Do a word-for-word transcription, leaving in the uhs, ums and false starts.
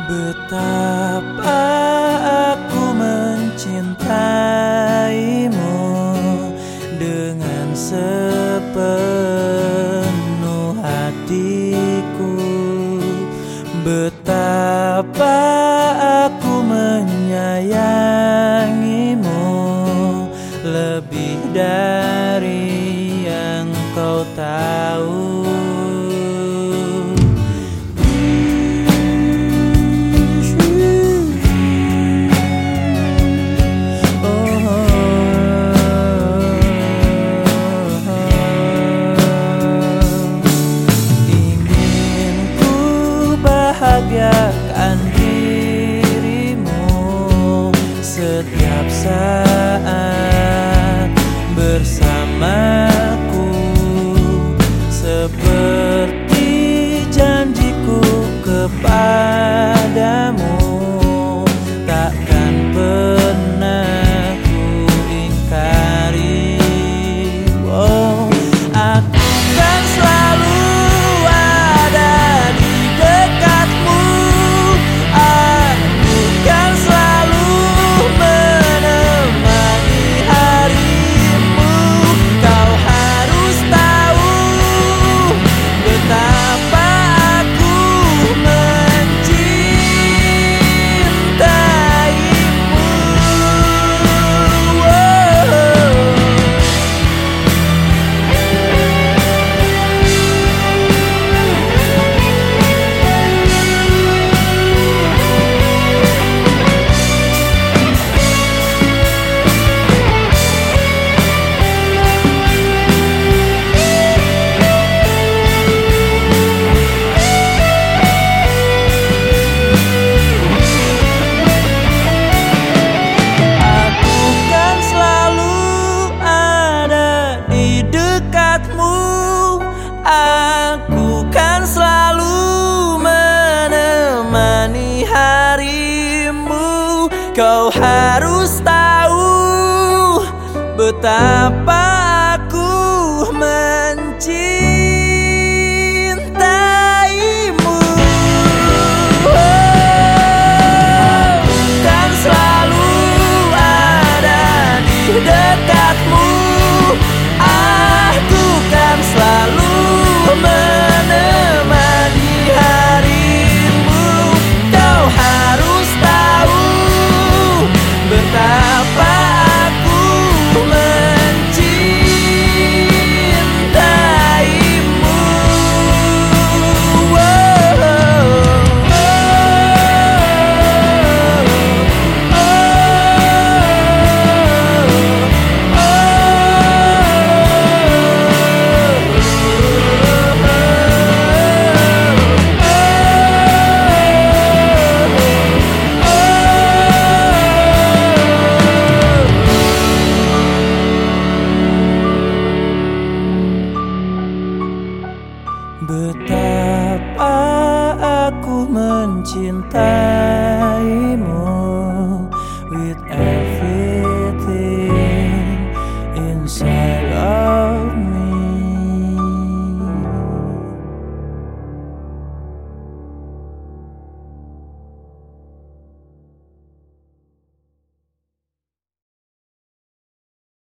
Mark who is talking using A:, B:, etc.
A: Betapa aku mencintaimu dengan sepenuh hatiku. Betapa aku menyayangimu lebih dari yang kau tahu. Bahagiakan dirimu setiap saat bersamaku, seperti janjiku kepadamu, takkan pernah ku ingkari. Oh, aku kan selalu ada di dekatmu. Aku kan selalu menemani harimu. Kau harus tahu betapa aku mencintaimu. Aku kan selalu menemani harimu. Kau harus tahu betapa aku mencintaimu. Aku kan selalu ada di dekatmu. Aku kan selalu menemani harimu. Kau harus tahu betapa aku mencintaimu. Betapa aku mencintaimu.